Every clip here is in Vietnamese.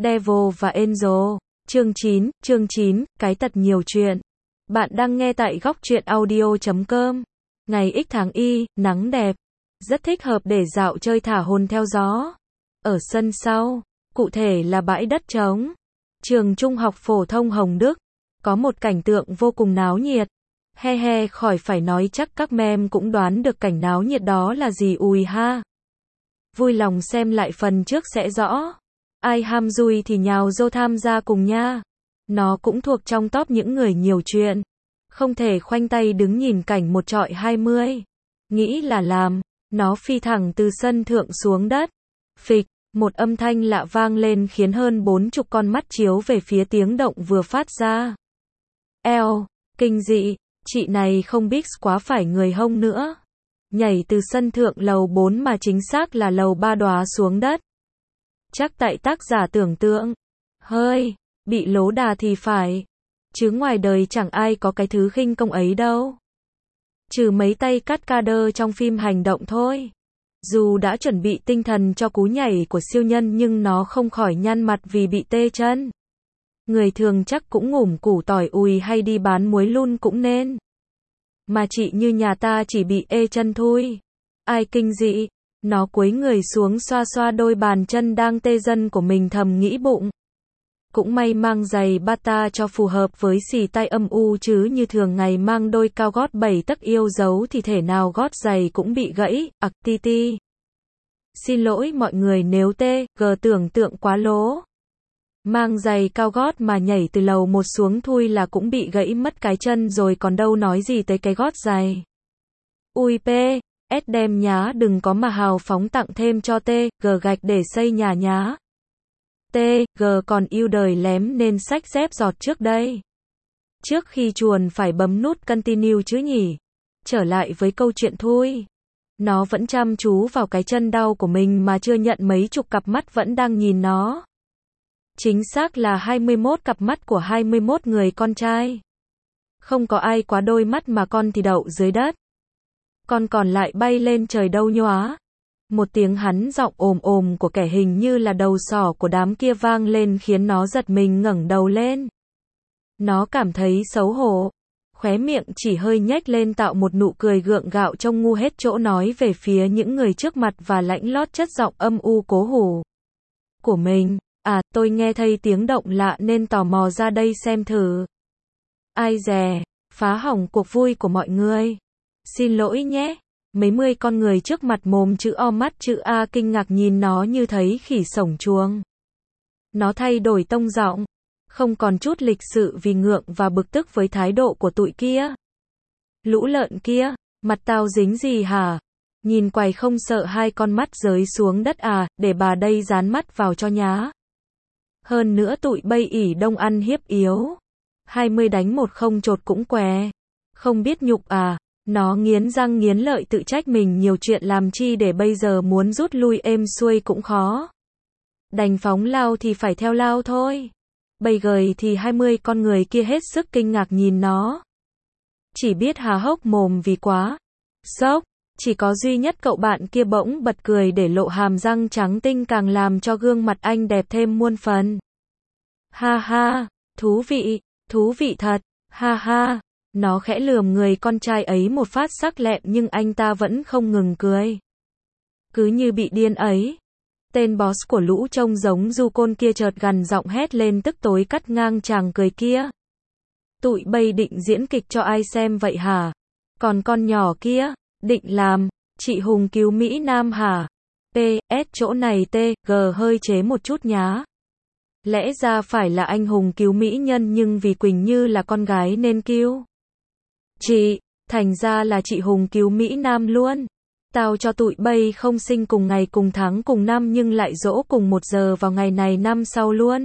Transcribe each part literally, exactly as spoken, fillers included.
Devil và Angel. Chương chín, chương chín, cái tật nhiều chuyện. Bạn đang nghe tại góc truyện audio chấm com. Ngày X tháng Y, nắng đẹp. Rất thích hợp để dạo chơi thả hồn theo gió. Ở sân sau, cụ thể là bãi đất trống. Trường Trung học phổ thông Hồng Đức. Có một cảnh tượng vô cùng náo nhiệt. He he, khỏi phải nói chắc các mem cũng đoán được cảnh náo nhiệt đó là gì ùi ha. Vui lòng xem lại phần trước sẽ rõ. Ai ham vui thì nhào vô tham gia cùng nha. Nó cũng thuộc trong top những người nhiều chuyện. Không thể khoanh tay đứng nhìn cảnh một trọi hai mươi. Nghĩ là làm. Nó phi thẳng từ sân thượng xuống đất. Phịch, một âm thanh lạ vang lên khiến hơn bốn chục con mắt chiếu về phía tiếng động vừa phát ra. Eo, kinh dị, chị này không biết quá phải người hông nữa. Nhảy từ sân thượng lầu bốn mà chính xác là lầu ba đóa xuống đất. Chắc tại tác giả tưởng tượng. Hơi, bị lố đà thì phải. Chứ ngoài đời chẳng ai có cái thứ khinh công ấy đâu. Trừ mấy tay cắt ca đơ trong phim hành động thôi. Dù đã chuẩn bị tinh thần cho cú nhảy của siêu nhân nhưng nó không khỏi nhăn mặt vì bị tê chân. Người thường chắc cũng ngủm củ tỏi ùi hay đi bán muối luôn cũng nên. Mà chị như nhà ta chỉ bị ê chân thôi. Ai kinh dị. Nó cúi người xuống xoa xoa đôi bàn chân đang tê dần của mình thầm nghĩ bụng. Cũng may mang giày bata cho phù hợp với xì tay âm u chứ như thường ngày mang đôi cao gót bảy tấc yêu dấu thì thể nào gót giày cũng bị gãy, ặc ti ti. Xin lỗi mọi người nếu tê, gờ tưởng tượng quá lố. Mang giày cao gót mà nhảy từ lầu một xuống thui là cũng bị gãy mất cái chân rồi còn đâu nói gì tới cái gót giày. Ui pê, S đem nhá đừng có mà hào phóng tặng thêm cho T, G gạch để xây nhà nhá. T, G còn yêu đời lém nên xách dép giọt trước đây. Trước khi chuồn phải bấm nút continue chứ nhỉ. Trở lại với câu chuyện thôi. Nó vẫn chăm chú vào cái chân đau của mình mà chưa nhận mấy chục cặp mắt vẫn đang nhìn nó. Chính xác là hai mươi mốt cặp mắt của hai mươi mốt người con trai. Không có ai quá đôi mắt mà con thì đậu dưới đất. Con còn lại bay lên trời đâu nhóa. Một tiếng hắn giọng ồm ồm của kẻ hình như là đầu sỏ của đám kia vang lên khiến nó giật mình ngẩng đầu lên. Nó cảm thấy xấu hổ. Khóe miệng chỉ hơi nhếch lên tạo một nụ cười gượng gạo trông ngu hết chỗ nói về phía những người trước mặt và lãnh lót chất giọng âm u cố hủ. Của mình, à tôi nghe thấy tiếng động lạ nên tò mò ra đây xem thử. Ai dè, phá hỏng cuộc vui của mọi người. Xin lỗi nhé. Mấy mươi con người trước mặt mồm chữ O mắt chữ A kinh ngạc nhìn nó như thấy khỉ sổng chuồng. Nó thay đổi tông giọng. Không còn chút lịch sự vì ngượng và bực tức với thái độ của tụi kia. Lũ lợn kia, mặt tao dính gì hả? Nhìn quài không sợ hai con mắt rơi xuống đất à, để bà đây dán mắt vào cho nhá. Hơn nữa tụi bây ỉ đông ăn hiếp yếu. hai mươi đánh một không chột cũng què. Không biết nhục à? Nó nghiến răng nghiến lợi tự trách mình nhiều chuyện làm chi để bây giờ muốn rút lui êm xuôi cũng khó. Đành phóng lao thì phải theo lao thôi. Bây gời thì hai mươi con người kia hết sức kinh ngạc nhìn nó. Chỉ biết há hốc mồm vì quá sốc. Chỉ có duy nhất cậu bạn kia bỗng bật cười để lộ hàm răng trắng tinh càng làm cho gương mặt anh đẹp thêm muôn phần. Ha ha, thú vị, thú vị thật, ha ha. Nó khẽ lườm người con trai ấy một phát sắc lẹm nhưng anh ta vẫn không ngừng cười. Cứ như bị điên ấy. Tên boss của lũ trông giống du côn kia chợt gằn giọng hét lên tức tối cắt ngang chàng cười kia. Tụi bây định diễn kịch cho ai xem vậy hả? Còn con nhỏ kia, định làm, chị Hùng cứu Mỹ Nam hả? pê ét chỗ này T, G hơi chế một chút nhá. Lẽ ra phải là anh Hùng cứu Mỹ Nhân nhưng vì Quỳnh Như là con gái nên cứu. Chị, thành ra là chị Hùng cứu Mỹ Nam luôn. Tao cho tụi bây không sinh cùng ngày cùng tháng cùng năm nhưng lại dỗ cùng một giờ vào ngày này năm sau luôn.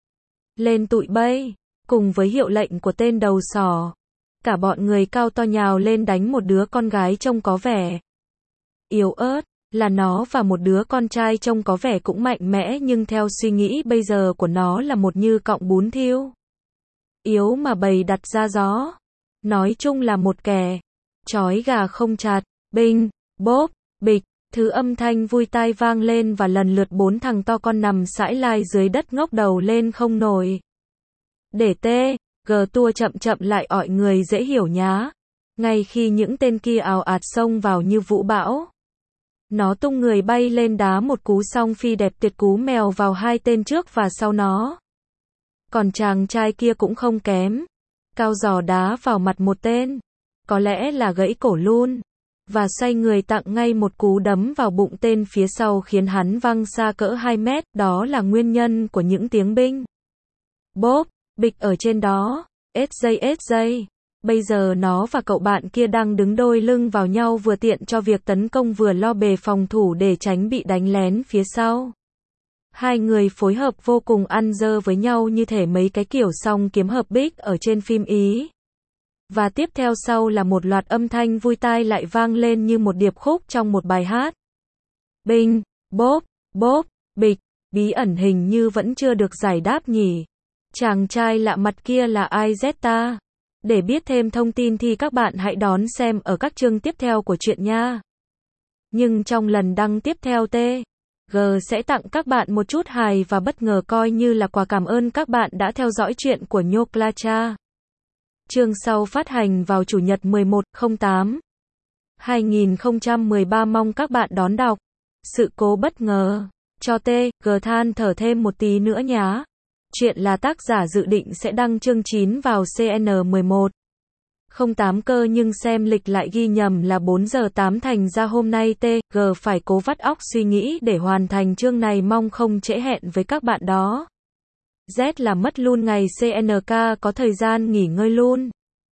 Lên tụi bây, cùng với hiệu lệnh của tên đầu sỏ. Cả bọn người cao to nhào lên đánh một đứa con gái trông có vẻ yếu ớt, là nó và một đứa con trai trông có vẻ cũng mạnh mẽ nhưng theo suy nghĩ bây giờ của nó là một như cọng bún thiêu. Yếu mà bầy đặt ra gió. Nói chung là một kẻ chói gà không chặt, binh, bốp, bịch, Thứ âm thanh vui tai vang lên và lần lượt bốn thằng to con nằm sãi lai dưới đất ngóc đầu lên không nổi. Để T, G tua chậm chậm lại ọi người dễ hiểu nhá. Ngay khi những tên kia ào ạt xông vào như vũ bão, nó tung người bay lên đá một cú song phi đẹp tuyệt cú mèo vào hai tên trước và sau nó. Còn chàng trai kia cũng không kém. Cao giò đá vào mặt một tên, có lẽ là gãy cổ luôn, và xoay người tặng ngay một cú đấm vào bụng tên phía sau khiến hắn văng xa cỡ hai mét, đó là nguyên nhân của những tiếng binh bốp, bịch ở trên đó. ét giây ét giây. Bây giờ nó và cậu bạn kia đang đứng đôi lưng vào nhau vừa tiện cho việc tấn công vừa lo bề phòng thủ để tránh bị đánh lén phía sau. Hai người phối hợp vô cùng ăn dơ với nhau như thể mấy cái kiểu song kiếm hợp bích ở trên phim Ý. Và tiếp theo sau là một loạt âm thanh vui tai lại vang lên như một điệp khúc trong một bài hát. Binh, bốp, bốp, bịch, bí ẩn hình như vẫn chưa được giải đáp nhỉ. Chàng trai lạ mặt kia là ai ta? Để biết thêm thông tin thì các bạn hãy đón xem ở các chương tiếp theo của truyện nha. Nhưng trong lần đăng tiếp theo T, G sẽ tặng các bạn một chút hài và bất ngờ coi như là quà cảm ơn các bạn đã theo dõi truyện của Nhoclacha. Chương sau phát hành vào Chủ nhật mười một tháng tám hai nghìn không trăm mười ba, mong các bạn đón đọc. Sự cố bất ngờ. Cho T, G than thở thêm một tí nữa nhá. Chuyện là tác giả dự định sẽ đăng chương chín vào xê en mười một không tám cơ nhưng xem lịch lại ghi nhầm là bốn giờ tám, thành ra hôm nay T, G phải cố vắt óc suy nghĩ để hoàn thành chương này, mong không trễ hẹn với các bạn đó. Z là mất luôn ngày xê en ca có thời gian nghỉ ngơi luôn.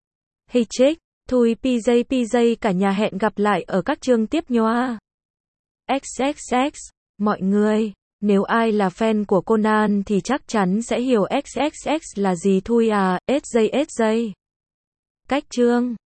Hey chick, thui pê gi pê gi cả nhà, hẹn gặp lại ở các chương tiếp nhá. ích ích ích, mọi người, nếu ai là fan của Conan thì chắc chắn sẽ hiểu ích ích ích là gì thui à, ét giây ét giây. Cách chương